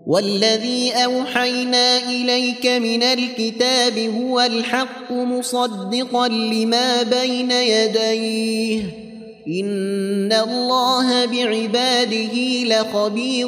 والذي أوحينا إليك من الكتاب هو الحق مصدقا لما بين يديه إن الله بعباده لخبير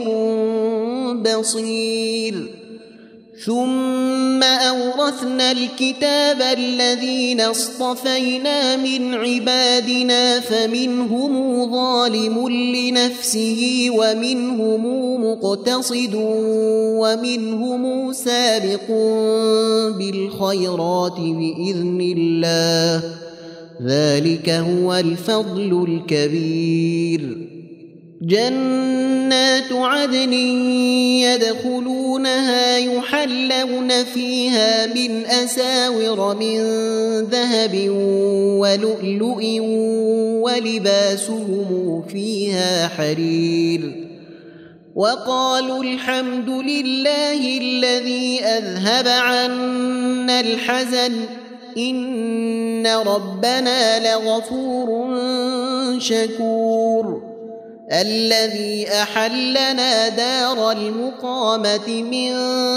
بصير ثم أورثنا الكتاب الذين اصطفينا من عبادنا فمنهم ظالم لنفسه ومنهم مقتصد ومنهم سابق بالخيرات بإذن الله ذلك هو الفضل الكبير جنات عدن يدخلونها يحلون فيها من أساور من ذهب ولؤلؤ ولباسهم فيها حرير وقالوا الحمد لله الذي أذهب عنا الحزن إن ربنا لغفور شكور الذي أحلنا دار المقامة من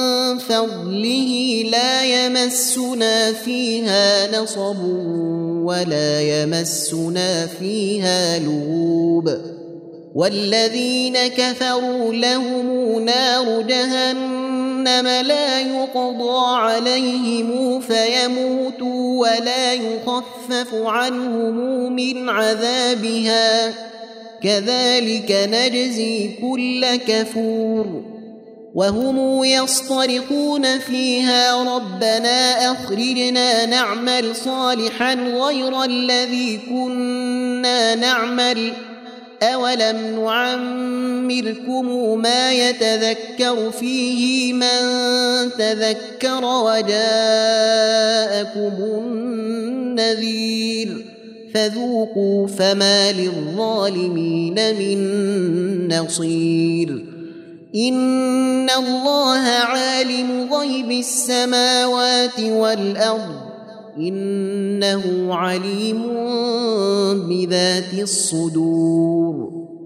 فضله لا يمسنا فيها نصب ولا يمسنا فيها لغوب والذين كفروا لهم نار جهنم لا يقضى عليهم فيموتوا ولا يخفف عنهم من عذابها كذلك نجزي كل كفور وهم يصطرخون فيها ربنا أخرجنا نعمل صالحا غير الذي كنا نعمل أولم نعمركم ما يتذكر فيه من تذكر وجاءكم النذير فذوقوا فما للظالمين من نصير إن الله عالم غيب السماوات والأرض إنه عليم بذات الصدور